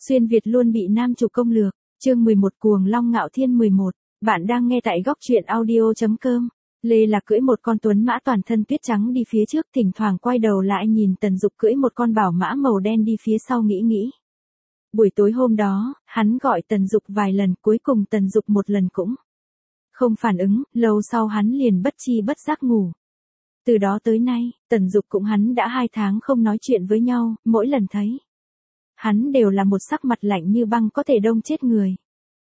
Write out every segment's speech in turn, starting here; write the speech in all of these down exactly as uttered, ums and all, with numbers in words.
Xuyên Việt luôn bị nam chủ công lược. Chương mười một Cuồng Long Ngạo Thiên mười một. Bạn đang nghe tại góc truyện audio.com. Lê Lạc cưỡi một con tuấn mã toàn thân tuyết trắng đi phía trước, thỉnh thoảng quay đầu lại nhìn Tần Dục cưỡi một con bảo mã màu đen đi phía sau nghĩ nghĩ. Buổi tối hôm đó, hắn gọi Tần Dục vài lần, cuối cùng Tần Dục một lần cũng không phản ứng, lâu sau hắn liền bất chi bất giác ngủ. Từ đó tới nay, Tần Dục cũng hắn đã hai tháng không nói chuyện với nhau, mỗi lần thấy hắn đều là một sắc mặt lạnh như băng có thể đông chết người.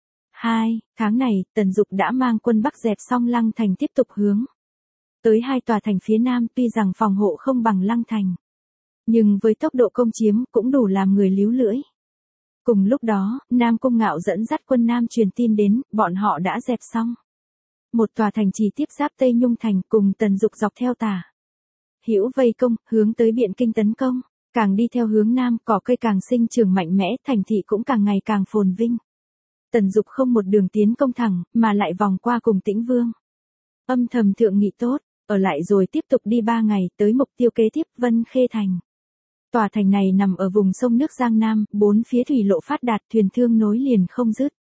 Hai tháng này, Tần Dục đã mang quân Bắc dẹp xong Lăng Thành tiếp tục hướng tới hai tòa thành phía Nam, tuy rằng phòng hộ không bằng Lăng Thành, nhưng với tốc độ công chiếm cũng đủ làm người líu lưỡi. Cùng lúc đó, Nam Cung Ngạo dẫn dắt quân Nam truyền tin đến, bọn họ đã dẹp xong một tòa thành trì tiếp giáp Tây Nhung Thành, cùng Tần Dục dọc theo tả hữu vây công, hướng tới Biện Kinh tấn công. Càng đi theo hướng Nam, cỏ cây càng sinh trưởng mạnh mẽ, thành thị cũng càng ngày càng phồn vinh. Tần Dục không một đường tiến công thẳng, mà lại vòng qua cùng Tĩnh Vương. Âm thầm thượng nghị tốt, ở lại rồi tiếp tục đi ba ngày, tới mục tiêu kế tiếp, Vân Khê Thành. Tòa thành này nằm ở vùng sông nước Giang Nam, bốn phía thủy lộ phát đạt, thuyền thương nối liền không dứt.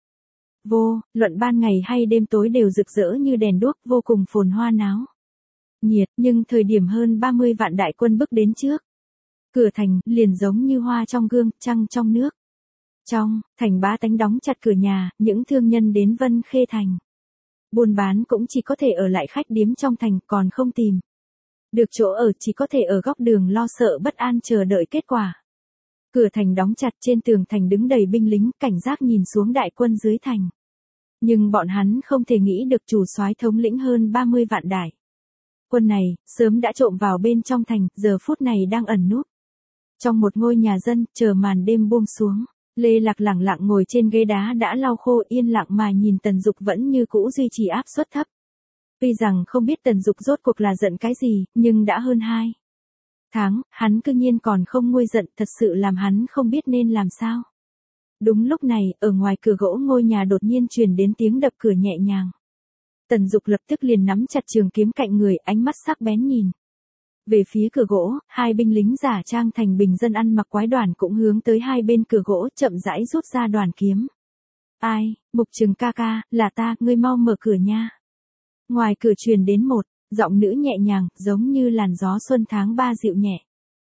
Vô luận ban ngày hay đêm tối đều rực rỡ như đèn đuốc, vô cùng phồn hoa náo nhiệt, nhưng thời điểm hơn ba mươi vạn đại quân bước đến trước cửa thành, liền giống như hoa trong gương, trăng trong nước. Trong thành bá tánh đóng chặt cửa nhà, những thương nhân đến Vân Khê Thành buôn bán cũng chỉ có thể ở lại khách điếm trong thành, còn không tìm được chỗ ở, chỉ có thể ở góc đường lo sợ bất an chờ đợi kết quả. Cửa thành đóng chặt, trên tường thành đứng đầy binh lính, cảnh giác nhìn xuống đại quân dưới thành. Nhưng bọn hắn không thể nghĩ được chủ soái thống lĩnh hơn ba mươi vạn đại quân này, sớm đã trộm vào bên trong thành, giờ phút này đang ẩn núp trong một ngôi nhà dân, chờ màn đêm buông xuống. Lê Lạc lẳng lặng ngồi trên ghế đá đã lau khô, yên lặng mà nhìn Tần Dục vẫn như cũ duy trì áp suất thấp. Tuy rằng không biết Tần Dục rốt cuộc là giận cái gì, nhưng đã hơn hai tháng, hắn cư nhiên còn không nguôi giận, thật sự làm hắn không biết nên làm sao. Đúng lúc này, ở ngoài cửa gỗ ngôi nhà đột nhiên truyền đến tiếng đập cửa nhẹ nhàng. Tần Dục lập tức liền nắm chặt trường kiếm cạnh người, ánh mắt sắc bén nhìn về phía cửa gỗ, hai binh lính giả trang thành bình dân ăn mặc quái đoản cũng hướng tới hai bên cửa gỗ, chậm rãi rút ra đoàn kiếm. Ai, Mục Trừng ca ca, là ta, ngươi mau mở cửa nha. Ngoài cửa truyền đến một giọng nữ nhẹ nhàng, giống như làn gió xuân tháng ba dịu nhẹ.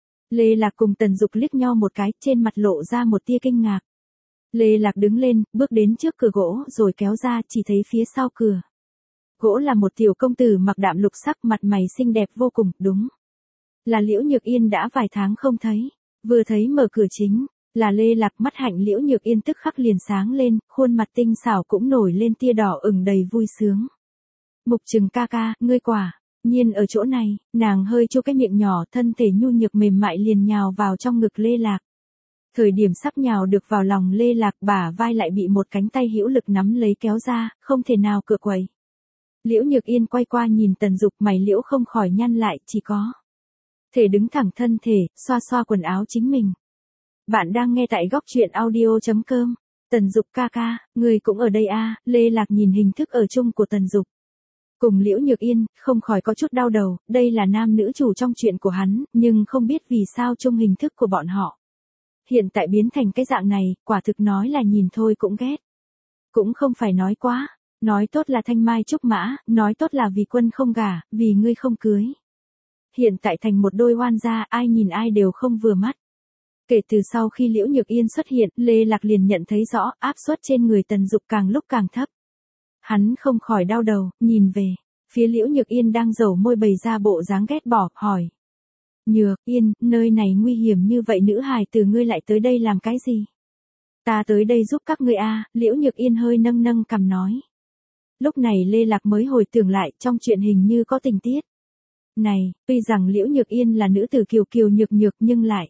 Lê Lạc cùng Tần Dục liếc nhau một cái, trên mặt lộ ra một tia kinh ngạc. Lê Lạc đứng lên, bước đến trước cửa gỗ, rồi kéo ra, chỉ thấy phía sau cửa gỗ là một tiểu công tử mặc đạm lục sắc, mặt mày xinh đẹp vô cùng, đúng là Liễu Nhược Yên đã vài tháng không thấy. Vừa thấy mở cửa chính là Lê Lạc, mắt hạnh Liễu Nhược Yên tức khắc liền sáng lên, khuôn mặt tinh xảo cũng nổi lên tia đỏ ửng đầy vui sướng. Mục Trừng ca ca, ngươi quả nhiên ở chỗ này. Nàng hơi chu cái miệng nhỏ, thân thể nhu nhược mềm mại liền nhào vào trong ngực Lê Lạc. Thời điểm sắp nhào được vào lòng Lê Lạc, bả vai lại bị một cánh tay hữu lực nắm lấy kéo ra, không thể nào cựa quậy. Liễu Nhược Yên quay qua nhìn Tần Dục, mày liễu không khỏi nhăn lại, chỉ có thể đứng thẳng thân thể, xoa xoa quần áo chính mình. Bạn đang nghe tại góc truyện audio.com. Tần Dục ca ca, người cũng ở đây à? Lê Lạc nhìn hình thức ở chung của Tần Dục cùng Liễu Nhược Yên, không khỏi có chút đau đầu, đây là nam nữ chủ trong chuyện của hắn, nhưng không biết vì sao chung hình thức của bọn họ hiện tại biến thành cái dạng này, quả thực nói là nhìn thôi cũng ghét. Cũng không phải nói quá, nói tốt là thanh mai trúc mã, nói tốt là vì quân không gả, vì ngươi không cưới. Hiện tại thành một đôi oan gia, ai nhìn ai đều không vừa mắt. Kể từ sau khi Liễu Nhược Yên xuất hiện, Lê Lạc liền nhận thấy rõ, áp suất trên người Tần Dục càng lúc càng thấp. Hắn không khỏi đau đầu, nhìn về phía Liễu Nhược Yên đang dầu môi bày ra bộ dáng ghét bỏ, hỏi. Nhược Yên, nơi này nguy hiểm như vậy, nữ hài từ ngươi lại tới đây làm cái gì? Ta tới đây giúp các ngươi a. Liễu Nhược Yên hơi nâng nâng cằm nói. Lúc này Lê Lạc mới hồi tưởng lại, trong chuyện hình như có tình tiết này, tuy rằng Liễu Nhược Yên là nữ tử kiều kiều nhược nhược nhưng lại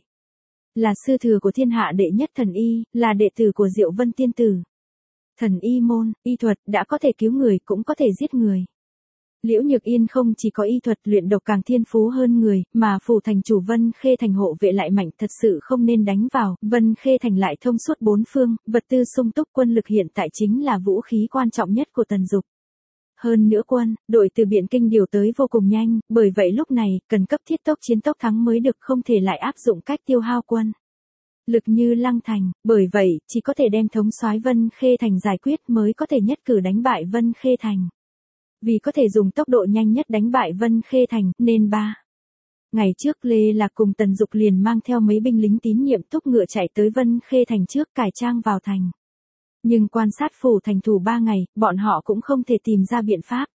là sư thừa của thiên hạ đệ nhất thần y, là đệ tử của Diệu Vân tiên tử. Thần y môn, y thuật đã có thể cứu người cũng có thể giết người. Liễu Nhược Yên không chỉ có y thuật luyện độc càng thiên phú hơn người, mà phủ thành chủ Vân Khê Thành hộ vệ lại mạnh, thật sự không nên đánh vào. Vân Khê Thành lại thông suốt bốn phương, vật tư sung túc, quân lực hiện tại chính là vũ khí quan trọng nhất của Tần Dục. Hơn nữa quân, đội từ Biện Kinh điều tới vô cùng nhanh, bởi vậy lúc này, cần cấp thiết tốc chiến tốc thắng mới được, không thể lại áp dụng cách tiêu hao quân. lực như Lăng Thành, bởi vậy, chỉ có thể đem thống soái Vân Khê Thành giải quyết mới có thể nhất cử đánh bại Vân Khê Thành. Vì có thể dùng tốc độ nhanh nhất đánh bại Vân Khê Thành, nên ba. Ngày trước Lê Lạc cùng Tần Dục liền mang theo mấy binh lính tín nhiệm thúc ngựa chạy tới Vân Khê Thành trước cải trang vào thành. Nhưng quan sát phủ thành thủ ba ngày, bọn họ cũng không thể tìm ra biện pháp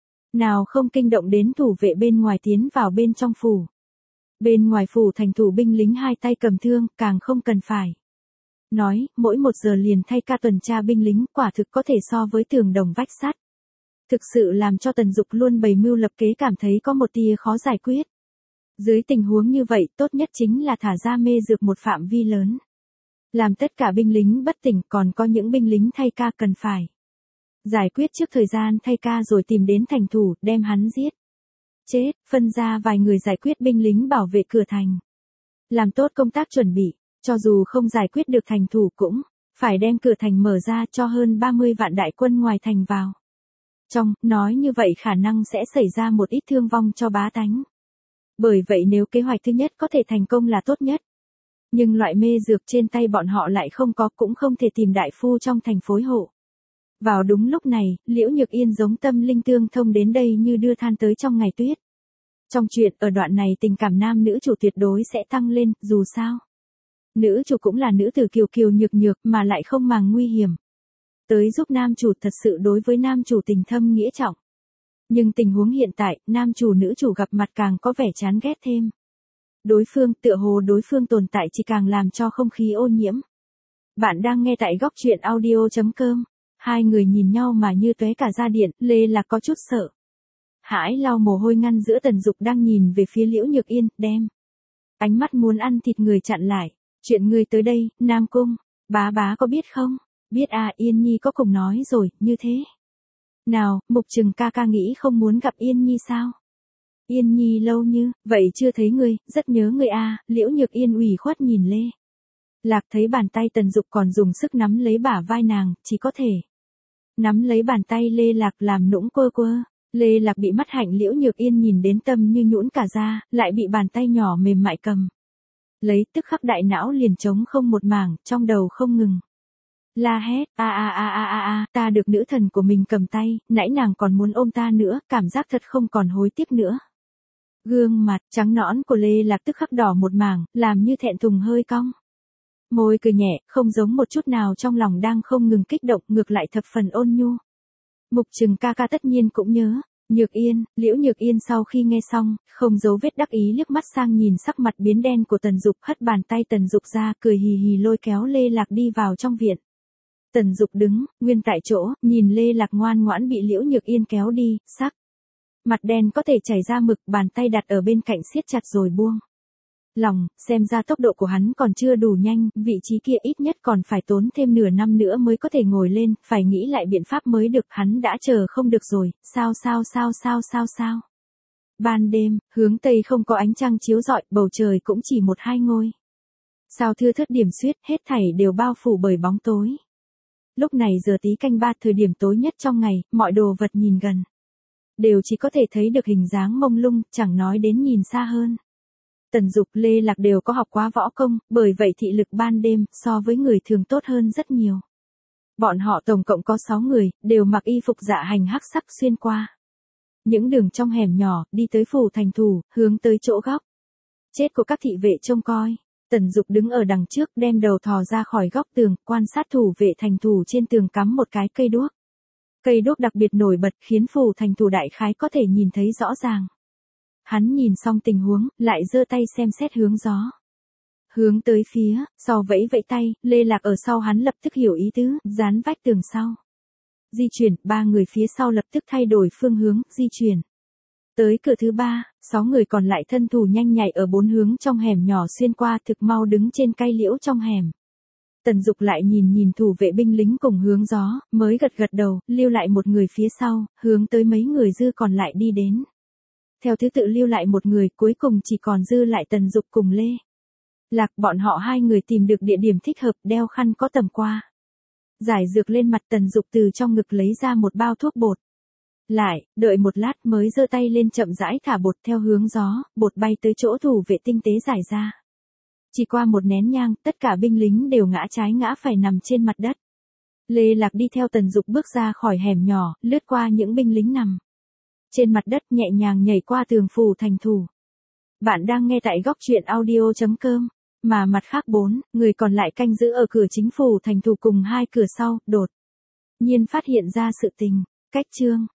nào không kinh động đến thủ vệ bên ngoài tiến vào bên trong phủ. Bên ngoài phủ thành thủ binh lính hai tay cầm thương, càng không cần phải nói, mỗi một giờ liền thay ca tuần tra binh lính, quả thực có thể so với tường đồng vách sắt. Thực sự làm cho Tần Dục luôn bày mưu lập kế cảm thấy có một tia khó giải quyết. Dưới tình huống như vậy, tốt nhất chính là thả ra mê dược một phạm vi lớn. Làm tất cả binh lính bất tỉnh, còn có những binh lính thay ca cần phải giải quyết trước thời gian thay ca rồi tìm đến thành thủ, đem hắn giết. Chết, phân ra vài người giải quyết binh lính bảo vệ cửa thành. Làm tốt công tác chuẩn bị, cho dù không giải quyết được thành thủ cũng phải đem cửa thành mở ra cho hơn ba mươi vạn đại quân ngoài thành vào. Trong, nói như vậy khả năng sẽ xảy ra một ít thương vong cho bá tánh. Bởi vậy nếu kế hoạch thứ nhất có thể thành công là tốt nhất. Nhưng loại mê dược trên tay bọn họ lại không có, cũng không thể tìm đại phu trong thành phối hộ. Vào đúng lúc này, Liễu Nhược Yên giống tâm linh tương thông đến đây như đưa than tới trong ngày tuyết. Trong chuyện ở đoạn này tình cảm nam nữ chủ tuyệt đối sẽ tăng lên, dù sao. Nữ chủ cũng là nữ tử kiều kiều nhược nhược mà lại không màng nguy hiểm. Tới giúp nam chủ thật sự đối với nam chủ tình thâm nghĩa trọng. Nhưng tình huống hiện tại, nam chủ nữ chủ gặp mặt càng có vẻ chán ghét thêm. Đối phương tựa hồ đối phương tồn tại chỉ càng làm cho không khí ô nhiễm. Bạn đang nghe tại góc truyện audio chấm com. Hai người nhìn nhau mà như tóe cả da điện, Lê Lạc có chút sợ hãi lau mồ hôi ngăn giữa Tần Dục đang nhìn về phía Liễu Nhược Yên, đem ánh mắt muốn ăn thịt người chặn lại. Chuyện người tới đây, Nam Cung, bá bá có biết không? Biết à, Yên Nhi có cùng nói rồi, như thế. Nào, Mục Trừng ca ca nghĩ không muốn gặp Yên Nhi sao? Yên Nhi lâu như, vậy chưa thấy ngươi, rất nhớ ngươi à, Liễu Nhược Yên ủy khuất nhìn Lê Lạc thấy bàn tay Tần Dục còn dùng sức nắm lấy bả vai nàng, chỉ có thể nắm lấy bàn tay Lê Lạc làm nũng quơ quơ. Lê Lạc bị mắt hạnh Liễu Nhược Yên nhìn đến tâm như nhũn cả ra, lại bị bàn tay nhỏ mềm mại cầm lấy, tức khắc đại não liền trống không một mảng, trong đầu không ngừng la hét, a a a a a a, ta được nữ thần của mình cầm tay, nãy nàng còn muốn ôm ta nữa, cảm giác thật không còn hối tiếc nữa. Gương mặt trắng nõn của Lê Lạc tức khắc đỏ một mảng, làm như thẹn thùng hơi cong môi cười nhẹ, không giống một chút nào trong lòng đang không ngừng kích động, ngược lại thập phần ôn nhu. Mục Trừng ca ca tất nhiên cũng nhớ. Nhược Yên, Liễu Nhược Yên sau khi nghe xong, không giấu vết đắc ý liếc mắt sang nhìn sắc mặt biến đen của Tần Dục, hất bàn tay Tần Dục ra, cười hì hì lôi kéo Lê Lạc đi vào trong viện. Tần Dục đứng nguyên tại chỗ, nhìn Lê Lạc ngoan ngoãn bị Liễu Nhược Yên kéo đi, sắc mặt đen có thể chảy ra mực, bàn tay đặt ở bên cạnh siết chặt rồi buông lòng, xem ra tốc độ của hắn còn chưa đủ nhanh, vị trí kia ít nhất còn phải tốn thêm nửa năm nữa mới có thể ngồi lên, phải nghĩ lại biện pháp mới được, hắn đã chờ không được rồi, sao sao sao sao sao sao. Ban đêm, hướng tây không có ánh trăng chiếu rọi, bầu trời cũng chỉ một hai ngôi sao thưa thớt điểm xuyết, hết thảy đều bao phủ bởi bóng tối. Lúc này giờ tí canh ba, thời điểm tối nhất trong ngày, mọi đồ vật nhìn gần đều chỉ có thể thấy được hình dáng mông lung, chẳng nói đến nhìn xa hơn. Tần Dục, Lê Lạc đều có học quá võ công, bởi vậy thị lực ban đêm so với người thường tốt hơn rất nhiều. Bọn họ tổng cộng có sáu người, đều mặc y phục dạ hành hắc sắc xuyên qua những đường trong hẻm nhỏ, đi tới phủ thành thủ, hướng tới chỗ góc chết của các thị vệ trông coi. Tần Dục đứng ở đằng trước, đem đầu thò ra khỏi góc tường, quan sát thủ vệ thành thủ trên tường cắm một cái cây đuốc. Cây đuốc đặc biệt nổi bật khiến phủ thành thủ đại khái có thể nhìn thấy rõ ràng. Hắn nhìn xong tình huống, lại giơ tay xem xét hướng gió. Hướng tới phía, sau vẫy vẫy tay, Lê Lạc ở sau hắn lập tức hiểu ý tứ, dán vách tường sau. Di chuyển, ba người phía sau lập tức thay đổi phương hướng, di chuyển. Tới cửa thứ ba, sáu người còn lại thân thủ nhanh nhạy ở bốn hướng trong hẻm nhỏ xuyên qua, thực mau đứng trên cây liễu trong hẻm. Tần Dục lại nhìn nhìn thủ vệ binh lính cùng hướng gió, mới gật gật đầu, lưu lại một người phía sau, hướng tới mấy người dư còn lại đi đến. Theo thứ tự lưu lại một người, cuối cùng chỉ còn dư lại Tần Dục cùng Lê Lạc, bọn họ hai người tìm được địa điểm thích hợp, đeo khăn có tầm qua. Giải dược lên mặt, Tần Dục từ trong ngực lấy ra một bao thuốc bột. Lại, đợi một lát mới giơ tay lên chậm rãi thả bột theo hướng gió, bột bay tới chỗ thủ vệ tinh tế giải ra. Chỉ qua một nén nhang, tất cả binh lính đều ngã trái ngã phải nằm trên mặt đất. Lê Lạc đi theo Tần Dục bước ra khỏi hẻm nhỏ, lướt qua những binh lính nằm trên mặt đất, nhẹ nhàng nhảy qua tường phủ thành thủ. Bạn đang nghe tại góc truyện audio chấm com. Mà mặt khác bốn, người còn lại canh giữ ở cửa chính phủ thành thủ cùng hai cửa sau, đột nhiên phát hiện ra sự tình. Cách chương